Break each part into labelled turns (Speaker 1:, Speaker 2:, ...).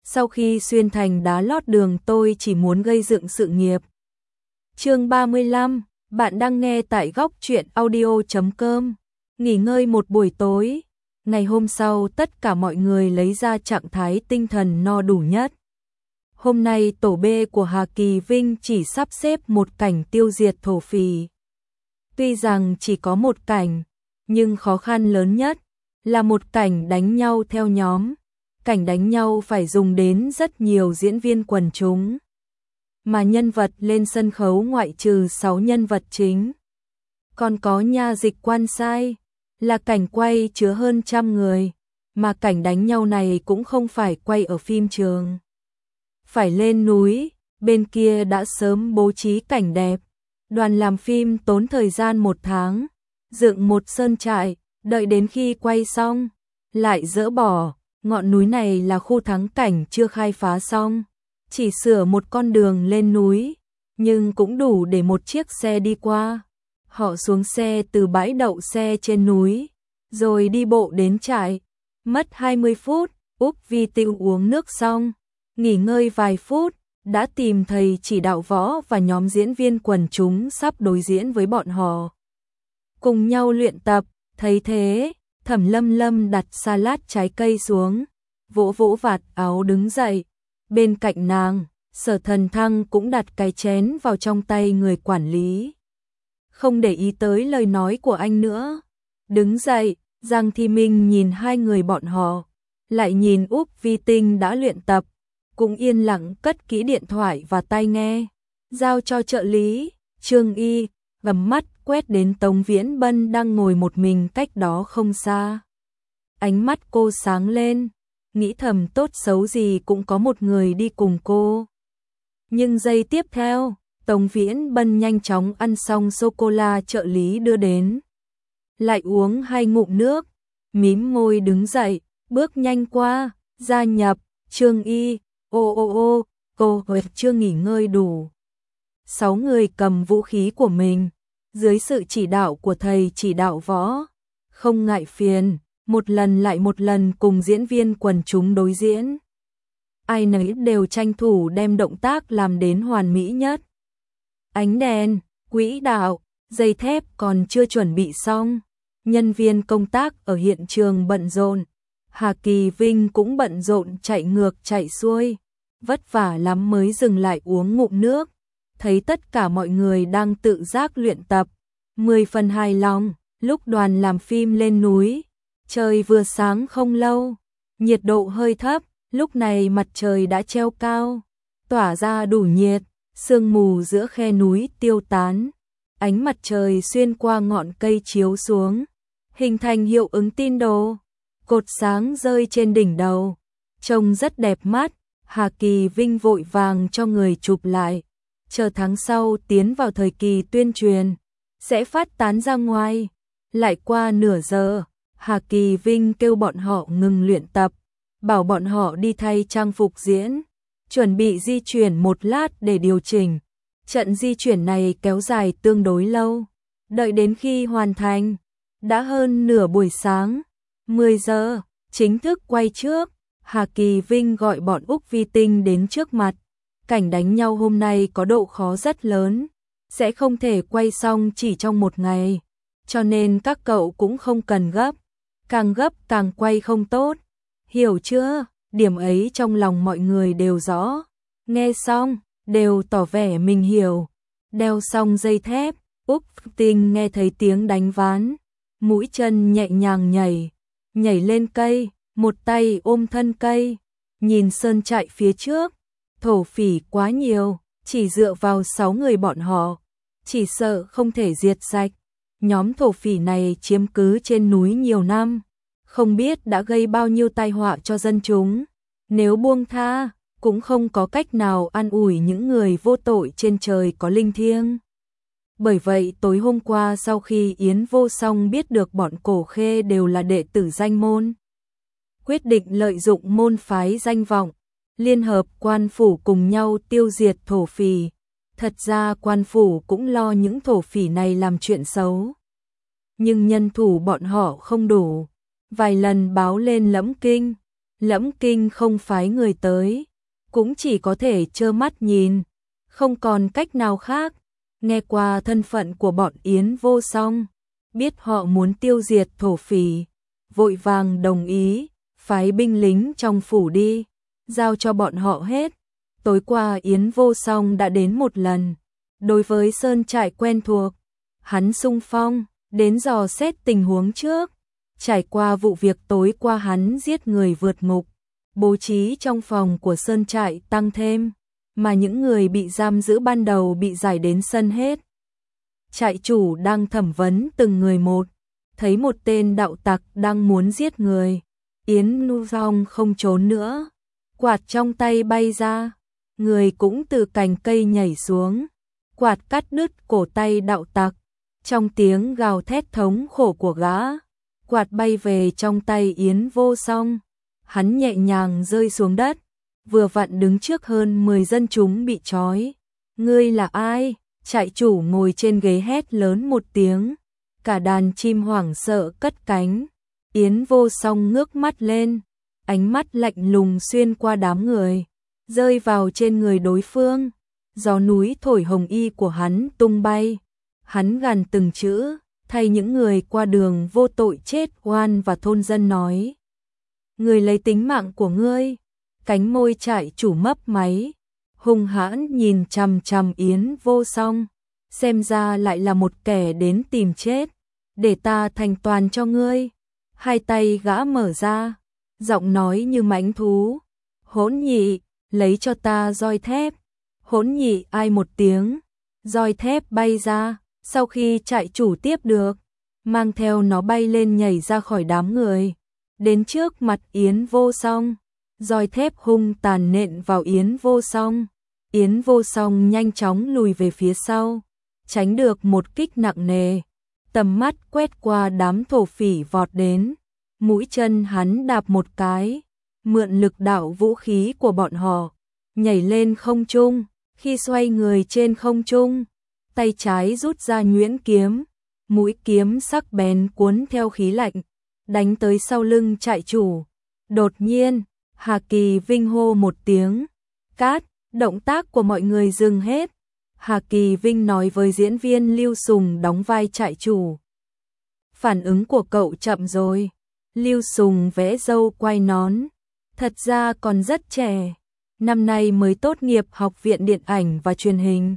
Speaker 1: sau khi xuyên thành đá lót đường tôi chỉ muốn gây dựng sự nghiệp. Chương 35, bạn đang nghe tại góc truyện audio.com. Nghỉ ngơi một buổi tối, ngày hôm sau tất cả mọi người lấy ra trạng thái tinh thần no đủ nhất. Hôm nay tổ B của Hà Kỳ Vinh chỉ sắp xếp một cảnh tiêu diệt thổ phỉ. Tuy rằng chỉ có một cảnh, nhưng khó khăn lớn nhất là một cảnh đánh nhau theo nhóm. Cảnh đánh nhau phải dùng đến rất nhiều diễn viên quần chúng. Mà nhân vật lên sân khấu ngoại trừ 6 nhân vật chính. Còn có nha dịch quan sai, là cảnh quay chứa hơn 100 người. Mà cảnh đánh nhau này cũng không phải quay ở phim trường. Phải lên núi, bên kia đã sớm bố trí cảnh đẹp. Đoàn làm phim tốn thời gian 1 tháng, dựng một sơn trại, đợi đến khi quay xong, lại dỡ bỏ. Ngọn núi này là khu thắng cảnh chưa khai phá xong, chỉ sửa một con đường lên núi, nhưng cũng đủ để một chiếc xe đi qua. Họ xuống xe từ bãi đậu xe trên núi, rồi đi bộ đến trại, mất 20 phút, Úc Vi Tiêu uống nước xong, nghỉ ngơi vài phút, đã tìm thầy chỉ đạo võ và nhóm diễn viên quần chúng sắp đối diễn với bọn họ. Cùng nhau luyện tập, thấy thế, Thẩm Lâm Lâm đặt salad trái cây xuống, vỗ vỗ vạt áo đứng dậy. Bên cạnh nàng, Sở Thần Thăng cũng đặt cái chén vào trong tay người quản lý. Không để ý tới lời nói của anh nữa. Đứng dậy, Giang Thi Minh nhìn hai người bọn họ, lại nhìn Úc Vi Tinh đã luyện tập, cũng yên lặng cất kỹ điện thoại và tai nghe, giao cho trợ lý. Trương Y gầm mắt quét đến Tống Viễn Bân đang ngồi một mình cách đó không xa. Ánh mắt cô sáng lên, nghĩ thầm tốt xấu gì cũng có một người đi cùng cô. Nhưng giây tiếp theo, Tống Viễn Bân nhanh chóng ăn xong sô-cô-la trợ lý đưa đến. Lại uống 2 ngụm nước, mím môi đứng dậy, bước nhanh qua, gia nhập. Trương Y, cô chưa nghỉ ngơi đủ. 6 người cầm vũ khí của mình, dưới sự chỉ đạo của thầy chỉ đạo võ, không ngại phiền, một lần lại một lần cùng diễn viên quần chúng đối diễn. Ai nấy đều tranh thủ đem động tác làm đến hoàn mỹ nhất. Ánh đèn, quỹ đạo, dây thép còn chưa chuẩn bị xong, nhân viên công tác ở hiện trường bận rộn. Hà Kỳ Vinh cũng bận rộn chạy ngược chạy xuôi, vất vả lắm mới dừng lại uống ngụm nước. Thấy tất cả mọi người đang tự giác luyện tập, 10 phần hài lòng. Lúc đoàn làm phim lên núi, trời vừa sáng không lâu, nhiệt độ hơi thấp, lúc này mặt trời đã treo cao, tỏa ra đủ nhiệt, sương mù giữa khe núi tiêu tán, ánh mặt trời xuyên qua ngọn cây chiếu xuống, hình thành hiệu ứng tin đồ, cột sáng rơi trên đỉnh đầu, trông rất đẹp mắt. Hà Kỳ Vinh vội vàng cho người chụp lại, chờ tháng sau tiến vào thời kỳ tuyên truyền, sẽ phát tán ra ngoài. Lại qua nửa giờ, Hà Kỳ Vinh kêu bọn họ ngừng luyện tập, bảo bọn họ đi thay trang phục diễn, chuẩn bị di chuyển một lát để điều chỉnh. Trận di chuyển này kéo dài tương đối lâu, đợi đến khi hoàn thành, đã hơn nửa buổi sáng. 10 giờ, chính thức quay trước. Hà Kỳ Vinh gọi bọn Úc Vi Tinh đến trước mặt. Cảnh đánh nhau hôm nay có độ khó rất lớn, sẽ không thể quay xong chỉ trong một ngày, cho nên các cậu cũng không cần gấp, càng gấp càng quay không tốt, hiểu chưa? Điểm ấy trong lòng mọi người đều rõ. Nghe xong, đều tỏ vẻ mình hiểu. Đeo xong dây thép, Úc Tinh nghe thấy tiếng đánh ván, mũi chân nhẹ nhàng nhảy lên cây, một tay ôm thân cây, nhìn sơn trại phía trước, thổ phỉ quá nhiều, chỉ dựa vào 6 người bọn họ, chỉ sợ không thể diệt sạch. Nhóm thổ phỉ này chiếm cứ trên núi nhiều năm, không biết đã gây bao nhiêu tai họa cho dân chúng. Nếu buông tha, cũng không có cách nào an ủi những người vô tội trên trời có linh thiêng. Bởi vậy tối hôm qua sau khi Yến Vô Song biết được bọn Cổ Khê đều là đệ tử danh môn, quyết định lợi dụng môn phái danh vọng, liên hợp quan phủ cùng nhau tiêu diệt thổ phỉ. Thật ra quan phủ cũng lo những thổ phỉ này làm chuyện xấu, nhưng nhân thủ bọn họ không đủ. Vài lần báo lên Lẫm Kinh, Lẫm Kinh không phái người tới, cũng chỉ có thể trơ mắt nhìn, không còn cách nào khác. Nghe qua thân phận của bọn Yến Vô Song, biết họ muốn tiêu diệt thổ phỉ, vội vàng đồng ý, phái binh lính trong phủ đi, giao cho bọn họ hết. Tối qua Yến Vô Song đã đến một lần, đối với sơn trại quen thuộc, hắn xung phong, đến dò xét tình huống trước. Trải qua vụ việc tối qua hắn giết người vượt ngục, bố trí trong phòng của sơn trại tăng thêm, mà những người bị giam giữ ban đầu bị giải đến sân hết. Trại chủ đang thẩm vấn từng người một, thấy một tên đạo tặc đang muốn giết người, Yến Vô Song không trốn nữa, quạt trong tay bay ra, người cũng từ cành cây nhảy xuống, quạt cắt đứt cổ tay đạo tặc. Trong tiếng gào thét thống khổ của gã, quạt bay về trong tay Yến Vô Song, hắn nhẹ nhàng rơi xuống đất, vừa vặn đứng trước hơn 10 dân chúng bị trói. Ngươi là ai? Trại chủ ngồi trên ghế hét lớn một tiếng, cả đàn chim hoảng sợ cất cánh. Yến Vô Song ngước mắt lên, ánh mắt lạnh lùng xuyên qua đám người, rơi vào trên người đối phương. Gió núi thổi hồng y của hắn tung bay, hắn gằn từng chữ, thay những người qua đường vô tội chết oan và thôn dân nói. Người lấy tính mạng của ngươi. Cánh môi trại chủ mấp máy, hung hãn nhìn chằm chằm Yến Vô Song, xem ra lại là một kẻ đến tìm chết, để ta thành toàn cho ngươi. Hai tay gã mở ra, giọng nói như mãnh thú, hỗn nhị, lấy cho ta roi thép. Hỗn nhị ai một tiếng, roi thép bay ra, sau khi trại chủ tiếp được, mang theo nó bay lên nhảy ra khỏi đám người, đến trước mặt Yến Vô Song. Roi thép hung tàn nện vào Yến Vô Song. Yến Vô Song nhanh chóng lùi về phía sau, tránh được một kích nặng nề. Tầm mắt quét qua đám thổ phỉ vọt đến, mũi chân hắn đạp một cái, mượn lực đạo vũ khí của bọn họ, nhảy lên không trung. Khi xoay người trên không trung, tay trái rút ra nhuyễn kiếm, mũi kiếm sắc bén cuốn theo khí lạnh, đánh tới sau lưng trại chủ. Đột nhiên, Hà Kỳ Vinh hô một tiếng, cát, động tác của mọi người dừng hết. Hà Kỳ Vinh nói với diễn viên Lưu Sùng đóng vai trại chủ. Phản ứng của cậu chậm rồi. Lưu Sùng vẽ râu quay nón, thật ra còn rất trẻ, năm nay mới tốt nghiệp học viện điện ảnh và truyền hình.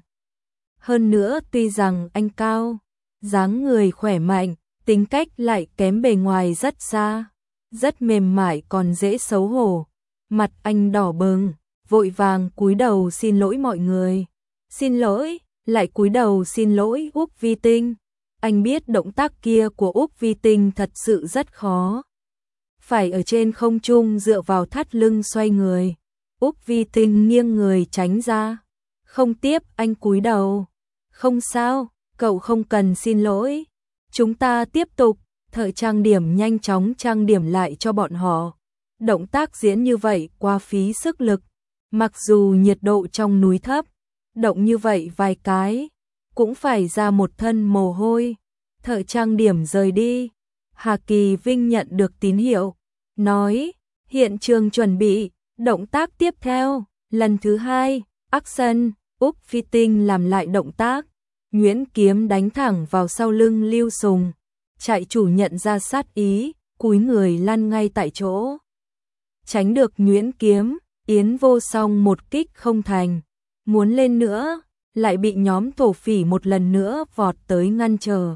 Speaker 1: Hơn nữa tuy rằng anh cao, dáng người khỏe mạnh, tính cách lại kém bề ngoài rất xa, rất mềm mại còn dễ xấu hổ. Mặt anh đỏ bừng, vội vàng cúi đầu xin lỗi mọi người. Xin lỗi, lại cúi đầu xin lỗi Úc Vi Tinh. Anh biết động tác kia của Úc Vi Tinh thật sự rất khó. Phải ở trên không trung dựa vào thắt lưng xoay người. Úc Vi Tinh nghiêng người tránh ra. Không tiếp, anh cúi đầu. Không sao, cậu không cần xin lỗi. Chúng ta tiếp tục. Thợ trang điểm nhanh chóng trang điểm lại cho bọn họ. Động tác diễn như vậy quá phí sức lực. Mặc dù nhiệt độ trong núi thấp, động như vậy vài cái, cũng phải ra một thân mồ hôi. Thợ trang điểm rời đi. Hà Kỳ Vinh nhận được tín hiệu, nói, hiện trường chuẩn bị, động tác tiếp theo, lần thứ 2, action. Úc Phi Tinh làm lại động tác, nhuyễn kiếm đánh thẳng vào sau lưng Lưu Sùng. Trại chủ nhận ra sát ý, cúi người lăn ngay tại chỗ. Tránh được nhuyễn kiếm, Yến Vô Song một kích không thành, muốn lên nữa, lại bị nhóm thổ phỉ một lần nữa vọt tới ngăn trở.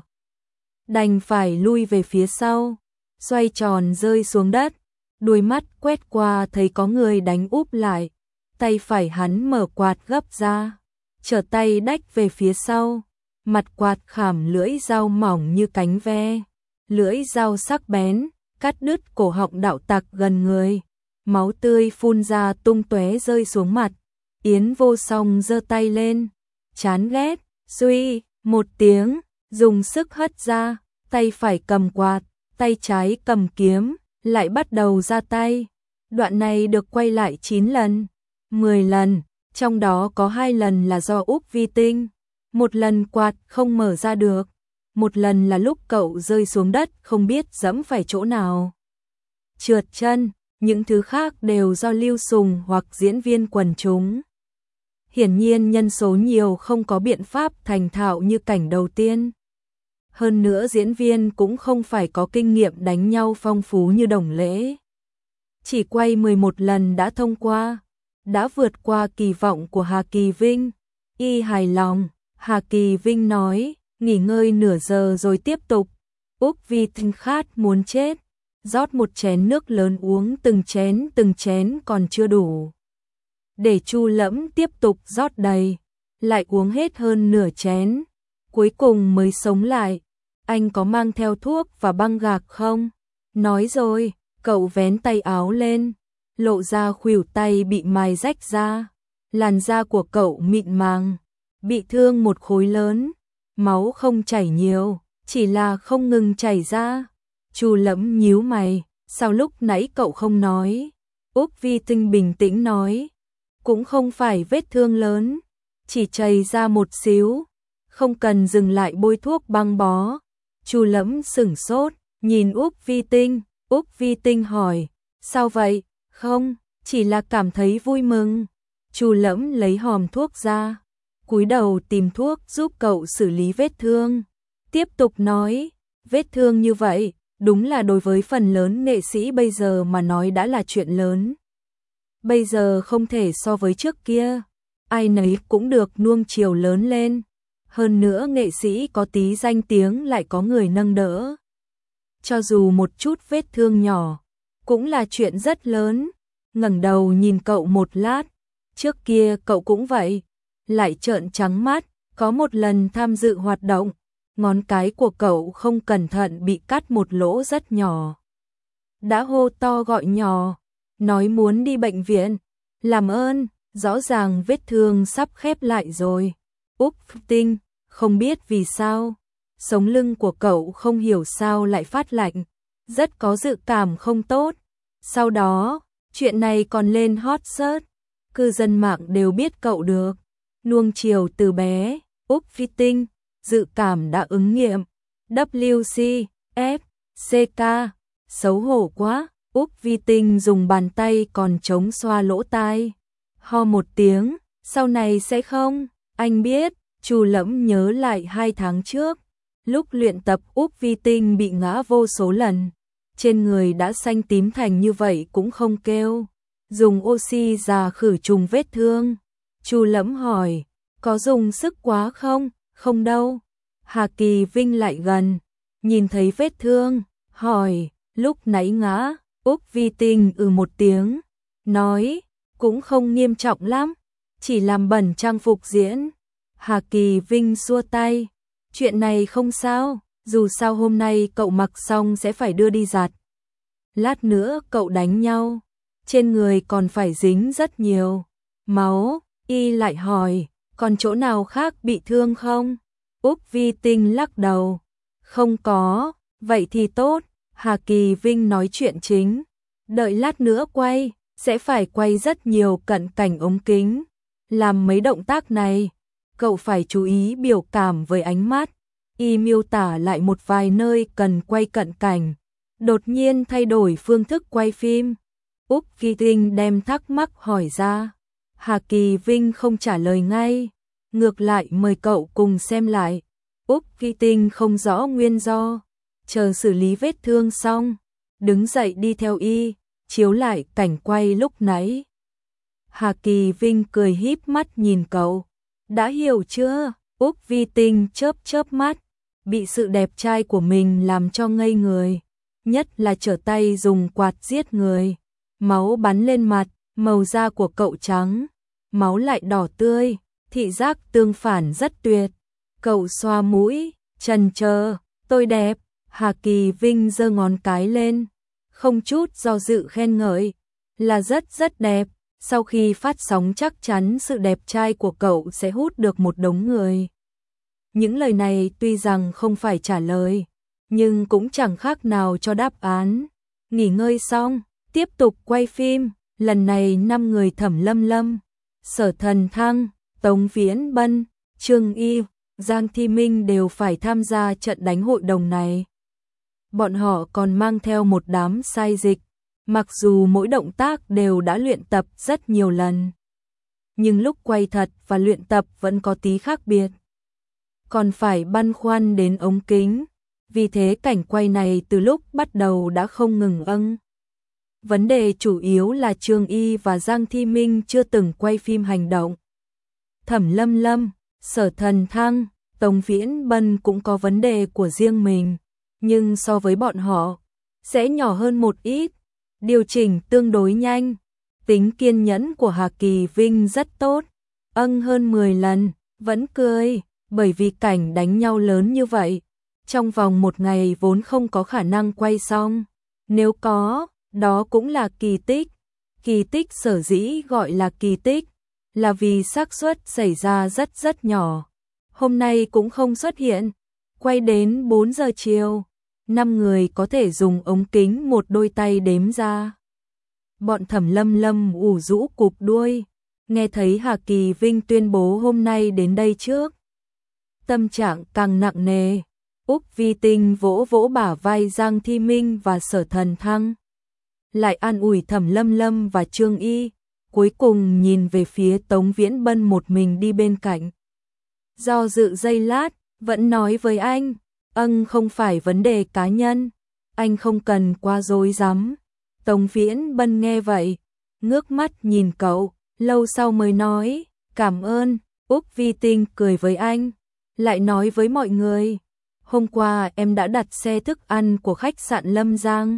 Speaker 1: Đành phải lui về phía sau, xoay tròn rơi xuống đất, đuôi mắt quét qua thấy có người đánh úp lại, tay phải hắn mở quạt gấp ra, trở tay đách về phía sau, mặt quạt khảm lưỡi dao mỏng như cánh ve, lưỡi dao sắc bén, cắt đứt cổ họng đạo tặc gần người, máu tươi phun ra tung tóe rơi xuống mặt. Yến Vô Song giơ tay lên, chán ghét, suy, một tiếng, dùng sức hất ra, tay phải cầm quạt, tay trái cầm kiếm, lại bắt đầu ra tay. Đoạn này được quay lại 9 lần, 10 lần, trong đó có 2 lần là do Úc Vi Tinh. Một lần quạt không mở ra được, một lần là lúc cậu rơi xuống đất không biết dẫm phải chỗ nào. Trượt chân, những thứ khác đều do Lưu Sùng hoặc diễn viên quần chúng. Hiển nhiên nhân số nhiều không có biện pháp thành thạo như cảnh đầu tiên. Hơn nữa diễn viên cũng không phải có kinh nghiệm đánh nhau phong phú như Đồng Lễ. Chỉ quay 11 lần đã thông qua, đã vượt qua kỳ vọng của Hà Kỳ Vinh. Y hài lòng, Hà Kỳ Vinh nói, nghỉ ngơi nửa giờ rồi tiếp tục. Úc Vi Tinh khát muốn chết, rót một chén nước lớn uống từng chén còn chưa đủ. Để Chu Lẫm tiếp tục rót đầy, lại uống hết hơn nửa chén, cuối cùng mới sống lại. Anh có mang theo thuốc và băng gạc không? Nói rồi, cậu vén tay áo lên, lộ ra khuỷu tay bị mài rách ra. Làn da của cậu mịn màng, bị thương một khối lớn, máu không chảy nhiều, chỉ là không ngừng chảy ra. Chu Lẫm nhíu mày, sao lúc nãy cậu không nói? Úc Vi Tinh bình tĩnh nói, cũng không phải vết thương lớn, chỉ chảy ra một xíu, không cần dừng lại bôi thuốc băng bó. Chu Lẫm sửng sốt, nhìn Úc Vi Tinh. Úc Vi Tinh hỏi, sao vậy? Không, chỉ là cảm thấy vui mừng. Chu Lẫm lấy hòm thuốc ra, cúi đầu tìm thuốc giúp cậu xử lý vết thương. Tiếp tục nói, vết thương như vậy, đúng là đối với phần lớn nghệ sĩ bây giờ mà nói đã là chuyện lớn. Bây giờ không thể so với trước kia, ai nấy cũng được nuông chiều lớn lên. Hơn nữa nghệ sĩ có tí danh tiếng lại có người nâng đỡ. Cho dù một chút vết thương nhỏ, cũng là chuyện rất lớn. Ngẩng đầu nhìn cậu một lát, trước kia cậu cũng vậy, lại trợn trắng mắt. Có một lần tham dự hoạt động, ngón cái của cậu không cẩn thận bị cắt một lỗ rất nhỏ. Đã hô to gọi nhỏ, nói muốn đi bệnh viện. Làm ơn, rõ ràng vết thương sắp khép lại rồi. Úc Tinh, không biết vì sao, sống lưng của cậu không hiểu sao lại phát lạnh, rất có dự cảm không tốt. Sau đó, chuyện này còn lên hot search, cư dân mạng đều biết cậu được nuông chiều từ bé. Úc Phi Tinh, dự cảm đã ứng nghiệm. WC, F, CK, xấu hổ quá. Úc Vi Tinh dùng bàn tay còn chống xoa lỗ tai. Ho một tiếng, sau này sẽ không, anh biết. Chu Lẫm nhớ lại 2 tháng trước, lúc luyện tập Úc Vi Tinh bị ngã vô số lần, trên người đã xanh tím thành như vậy cũng không kêu, dùng oxy già khử trùng vết thương. Chu Lẫm hỏi, có dùng sức quá không? Không đâu. Hà Kỳ Vinh lại gần, nhìn thấy vết thương, hỏi, lúc nãy ngã? Úc Vi Tinh một tiếng, nói, cũng không nghiêm trọng lắm, chỉ làm bẩn trang phục diễn. Hà Kỳ Vinh xua tay, chuyện này không sao, dù sao hôm nay cậu mặc xong sẽ phải đưa đi giặt. Lát nữa cậu đánh nhau, trên người còn phải dính rất nhiều máu. Y lại hỏi, còn chỗ nào khác bị thương không? Úc Vi Tinh lắc đầu, không có. Vậy thì tốt. Hà Kỳ Vinh nói chuyện chính, đợi lát nữa quay, sẽ phải quay rất nhiều cận cảnh ống kính. Làm mấy động tác này, cậu phải chú ý biểu cảm với ánh mắt. Y miêu tả lại một vài nơi cần quay cận cảnh, đột nhiên thay đổi phương thức quay phim. Úc Vi Tinh đem thắc mắc hỏi ra. Hà Kỳ Vinh không trả lời ngay, ngược lại mời cậu cùng xem lại. Úc Vi Tinh không rõ nguyên do, chờ xử lý vết thương xong, đứng dậy đi theo Y, chiếu lại cảnh quay lúc nãy. Hà Kỳ Vinh cười híp mắt nhìn cậu, đã hiểu chưa? Úc Vi Tinh chớp chớp mắt, bị sự đẹp trai của mình làm cho ngây người, nhất là trở tay dùng quạt giết người, máu bắn lên mặt, màu da của cậu trắng, máu lại đỏ tươi, thị giác tương phản rất tuyệt. Cậu xoa mũi, chần chờ, tôi đẹp. Hà Kỳ Vinh giơ ngón cái lên, không chút do dự khen ngợi, là rất đẹp. Sau khi phát sóng chắc chắn sự đẹp trai của cậu sẽ hút được một đống người. Những lời này tuy rằng không phải trả lời, nhưng cũng chẳng khác nào cho đáp án. Nghỉ ngơi xong, tiếp tục quay phim, lần này 5 người Thẩm Lâm Lâm, Sở Thần Thăng, Tống Viễn Bân, Trương Y, Giang Thi Minh đều phải tham gia trận đánh hội đồng này. Bọn họ còn mang theo một đám sai dịch, Mặc dù mỗi động tác đều đã luyện tập rất nhiều lần, nhưng lúc quay thật và luyện tập vẫn có tí khác biệt. Còn phải băn khoăn đến ống kính, vì thế cảnh quay này từ lúc bắt đầu đã không ngừng âng. Vấn đề chủ yếu là Trương Y và Giang Thi Minh chưa từng quay phim hành động. Thẩm Lâm Lâm, Sở Thần Thăng, Tống Viễn Bân cũng có vấn đề của riêng mình, nhưng so với bọn họ, sẽ nhỏ hơn một ít, điều chỉnh tương đối nhanh. Tính kiên nhẫn của Hà Kỳ Vinh rất tốt, hơn 10 lần, vẫn cười, bởi vì cảnh đánh nhau lớn như vậy, trong vòng một ngày vốn không có khả năng quay xong. Nếu có, đó cũng là kỳ tích. Kỳ tích sở dĩ gọi là kỳ tích, là vì xác suất xảy ra rất rất nhỏ. Hôm nay cũng không xuất hiện, quay đến 4 giờ chiều, 5 người có thể dùng ống kính một đôi tay đếm ra. Bọn Thẩm Lâm Lâm ủ rũ cụp đuôi, nghe thấy Hà Kỳ Vinh tuyên bố hôm nay đến đây trước. Tâm trạng càng nặng nề, Úc Vi Tinh vỗ vỗ bả vai Giang Thi Minh và Sở Thần Thăng. Lại an ủi Thẩm Lâm Lâm và Trương Y, cuối cùng nhìn về phía Tống Viễn Bân một mình đi bên cạnh. Do dự giây lát, vẫn nói với anh, không phải vấn đề cá nhân, anh không cần quá rối rắm. Tống Viễn Bân nghe vậy, ngước mắt nhìn cậu, lâu sau mới nói, cảm ơn. Úc Vi Tinh cười với anh, lại nói với mọi người, hôm qua em đã đặt xe thức ăn của khách sạn Lâm Giang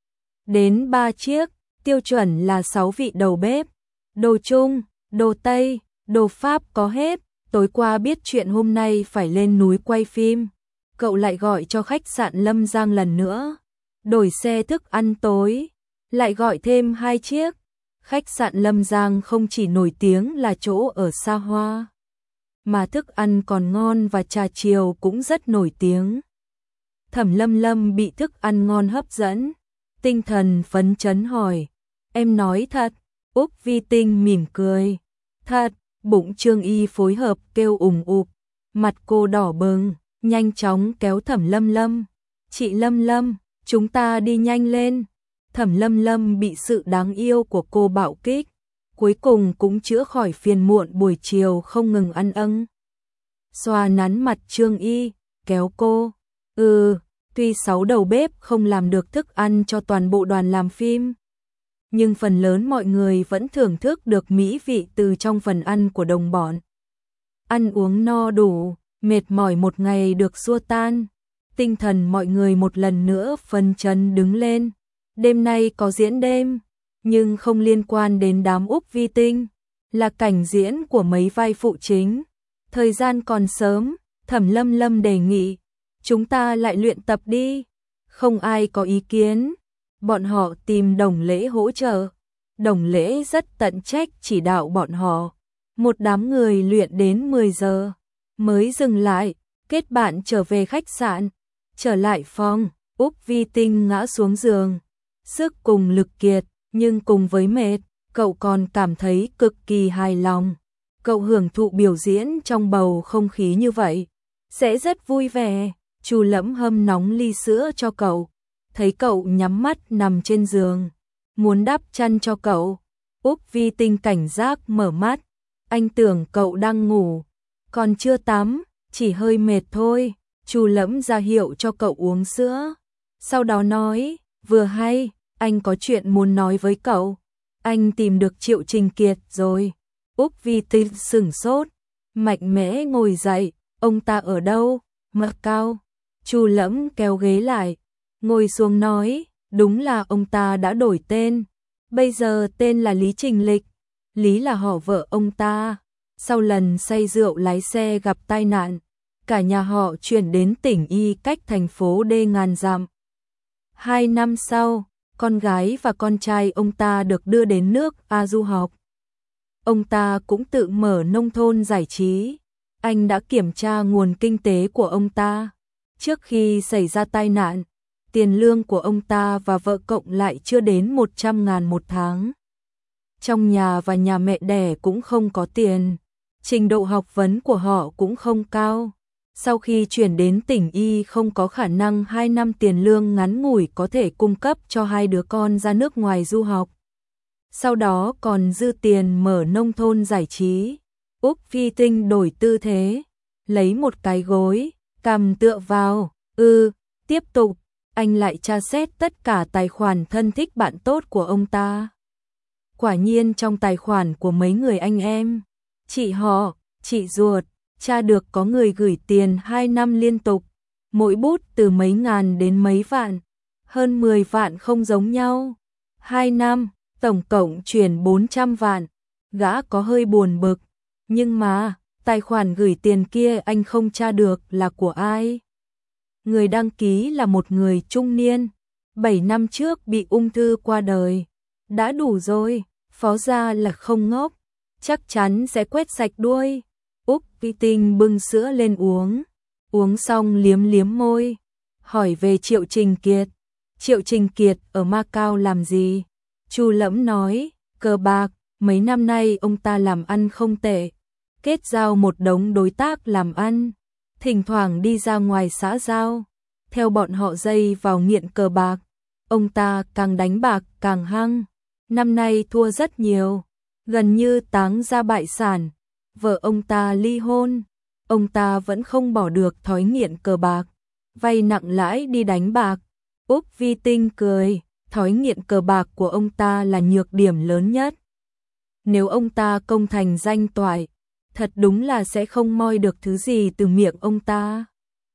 Speaker 1: đến 3 chiếc, tiêu chuẩn là 6 vị đầu bếp, đồ Trung, đồ Tây, đồ Pháp có hết. Tối qua biết chuyện hôm nay phải lên núi quay phim, cậu lại gọi cho khách sạn Lâm Giang lần nữa, đổi xe thức ăn tối, lại gọi thêm 2 chiếc. Khách sạn Lâm Giang không chỉ nổi tiếng là chỗ ở xa hoa, mà thức ăn còn ngon và trà chiều cũng rất nổi tiếng. Thẩm Lâm Lâm bị thức ăn ngon hấp dẫn, tinh thần phấn chấn hỏi, em nói thật? Úc Vi Tinh mỉm cười, thật. Bụng Trương Y phối hợp kêu ủng ụp, mặt cô đỏ bừng, nhanh chóng kéo Thẩm Lâm Lâm. Chị Lâm Lâm, chúng ta đi nhanh lên. Thẩm Lâm Lâm bị sự đáng yêu của cô bạo kích, cuối cùng cũng chữa khỏi phiền muộn buổi chiều không ngừng ăn. Xoa nắn mặt Trương Y, kéo cô. Tuy 6 đầu bếp không làm được thức ăn cho toàn bộ đoàn làm phim, nhưng phần lớn mọi người vẫn thưởng thức được mỹ vị từ trong phần ăn của đồng bọn. Ăn uống no đủ, mệt mỏi một ngày được xua tan, tinh thần mọi người một lần nữa phấn chấn đứng lên. Đêm nay có diễn đêm, nhưng không liên quan đến đám Úc Vi Tinh, là cảnh diễn của mấy vai phụ chính. Thời gian còn sớm, Thẩm Lâm Lâm đề nghị, chúng ta lại luyện tập đi. Không ai có ý kiến. Bọn họ tìm Đồng Lễ hỗ trợ. Đồng Lễ rất tận trách chỉ đạo bọn họ. Một đám người luyện đến 10 giờ mới dừng lại, kết bạn trở về khách sạn. Trở lại phòng, Úc Vi Tinh ngã xuống giường. Sức cùng lực kiệt, nhưng cùng với mệt, cậu còn cảm thấy cực kỳ hài lòng. Cậu hưởng thụ biểu diễn trong bầu không khí như vậy, sẽ rất vui vẻ. Chu Lẫm hâm nóng ly sữa cho cậu, thấy cậu nhắm mắt nằm trên giường, muốn đắp chăn cho cậu. Úc Vi Tinh cảnh giác mở mắt, anh tưởng cậu đang ngủ, còn chưa tắm, chỉ hơi mệt thôi. Chu Lẫm ra hiệu cho cậu uống sữa, sau đó nói, vừa hay, anh có chuyện muốn nói với cậu. Anh tìm được Triệu Trình Kiệt rồi. Úc Vi Tinh sửng sốt, mạnh mẽ ngồi dậy, ông ta ở đâu? Mặt cao. Chu Lẫm kéo ghế lại, ngồi xuống nói, đúng là ông ta đã đổi tên, bây giờ tên là Lý Trình Lịch. Lý là họ vợ ông ta, sau lần say rượu lái xe gặp tai nạn, cả nhà họ chuyển đến tỉnh Y cách thành phố D ngàn dặm. 2 năm sau, con gái và con trai ông ta được đưa đến nước A du học. Ông ta cũng tự mở nông thôn giải trí. Anh đã kiểm tra nguồn kinh tế của ông ta. Trước khi xảy ra tai nạn, tiền lương của ông ta và vợ cộng lại chưa đến 100.000 một tháng. Trong nhà và nhà mẹ đẻ cũng không có tiền. Trình độ học vấn của họ cũng không cao. Sau khi chuyển đến tỉnh Y không có khả năng 2 năm tiền lương ngắn ngủi có thể cung cấp cho hai đứa con ra nước ngoài du học. Sau đó còn dư tiền mở nông thôn giải trí. Úc Phi Tinh đổi tư thế, lấy một cái gối, cằm tựa vào, tiếp tục, anh lại tra xét tất cả tài khoản thân thích bạn tốt của ông ta. Quả nhiên trong tài khoản của mấy người anh em, chị họ, chị ruột, tra được có người gửi tiền 2 năm liên tục, mỗi bút từ mấy ngàn đến mấy vạn, hơn 10 vạn không giống nhau. 2 năm, tổng cộng chuyển 400 vạn, gã có hơi buồn bực, nhưng mà, tài khoản gửi tiền kia anh không tra được là của ai. Người đăng ký là một người trung niên, 7 năm trước bị ung thư qua đời. Đã đủ rồi, Phó gia là không ngốc, chắc chắn sẽ quét sạch đuôi. Úc Phi Tinh bưng sữa lên uống, uống xong liếm liếm môi, hỏi về Triệu Trình Kiệt. Triệu Trình Kiệt ở Macau làm gì? Chu Lẫm nói, cờ bạc, mấy năm nay ông ta làm ăn không tệ, kết giao một đống đối tác làm ăn, thỉnh thoảng đi ra ngoài xã giao, theo bọn họ dây vào nghiện cờ bạc. Ông ta càng đánh bạc càng hăng, năm nay thua rất nhiều, gần như táng ra bại sản. Vợ ông ta ly hôn, ông ta vẫn không bỏ được thói nghiện cờ bạc, vay nặng lãi đi đánh bạc. Úc Vi Tinh cười, thói nghiện cờ bạc của ông ta là nhược điểm lớn nhất. Nếu ông ta công thành danh toại, thật đúng là sẽ không moi được thứ gì từ miệng ông ta.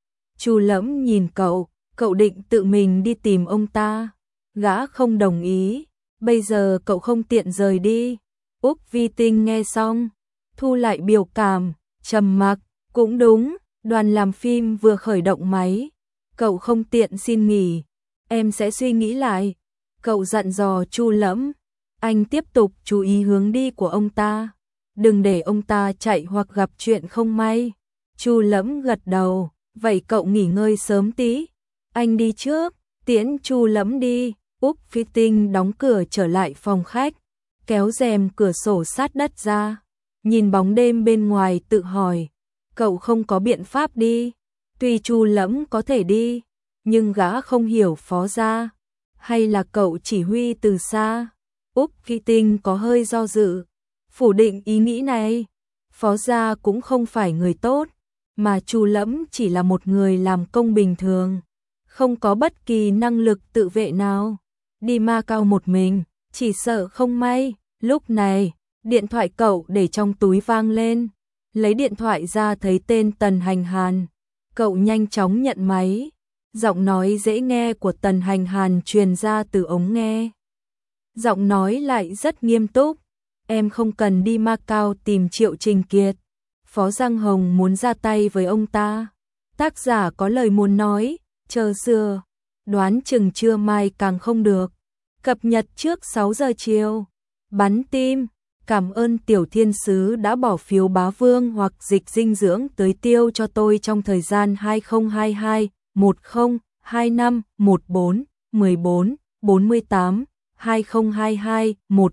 Speaker 1: Chu Lẫm nhìn cậu định tự mình đi tìm ông ta. Gã không đồng ý, bây giờ cậu không tiện rời đi. Úc Vi Tinh nghe xong, thu lại biểu cảm, trầm mặc, cũng đúng, đoàn làm phim vừa khởi động máy, cậu không tiện xin nghỉ, em sẽ suy nghĩ lại. Cậu dặn dò Chu Lẫm, anh tiếp tục chú ý hướng đi của ông ta, đừng để ông ta chạy hoặc gặp chuyện không may. Chu Lẫm gật đầu, vậy cậu nghỉ ngơi sớm tí, anh đi trước. Tiễn Chu Lẫm đi, Úc Phi Tinh đóng cửa trở lại phòng khách, kéo rèm cửa sổ sát đất ra, nhìn bóng đêm bên ngoài tự hỏi, cậu không có biện pháp đi. Tuy Chu Lẫm có thể đi, nhưng gã không hiểu Phó gia, hay là cậu chỉ huy từ xa. Úc Phi Tinh có hơi do dự, phủ định ý nghĩ này. Phó gia cũng không phải người tốt, mà Chu Lẫm chỉ là một người làm công bình thường, không có bất kỳ năng lực tự vệ nào. Đi Macau một mình, chỉ sợ không may. Lúc này, điện thoại cậu để trong túi vang lên, lấy điện thoại ra thấy tên Tần Hành Hàn. Cậu nhanh chóng nhận máy, giọng nói dễ nghe của Tần Hành Hàn truyền ra từ ống nghe. Giọng nói lại rất nghiêm túc, em không cần đi Macau tìm Triệu Trình Kiệt. Phó Giang Hồng muốn ra tay với ông ta. Tác giả có lời muốn nói, chờ xưa, đoán chừng trưa mai càng không được. Cập nhật trước 6 giờ chiều. Bắn tim, cảm ơn Tiểu Thiên Sứ đã bỏ phiếu bá vương hoặc dịch dinh dưỡng tưới tiêu cho tôi trong thời gian 2022 10 25 14 14 48 2022 10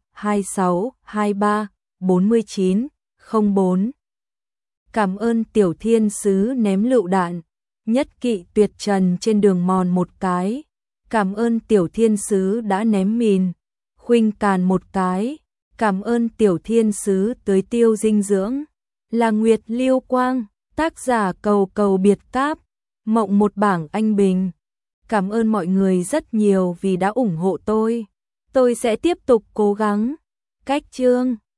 Speaker 1: 26 23 49 04. Cảm ơn Tiểu Thiên Sứ ném lựu đạn, nhất kỵ tuyệt trần trên đường mòn một cái. Cảm ơn Tiểu Thiên Sứ đã ném mìn, khuynh càn một cái. Cảm ơn Tiểu Thiên Sứ tưới tiêu dinh dưỡng. Là Nguyệt Liêu Quang, tác giả cầu biệt cáp, mộng một bảng anh bình. Cảm ơn mọi người rất nhiều vì đã ủng hộ tôi. Tôi sẽ tiếp tục cố gắng. Cách chương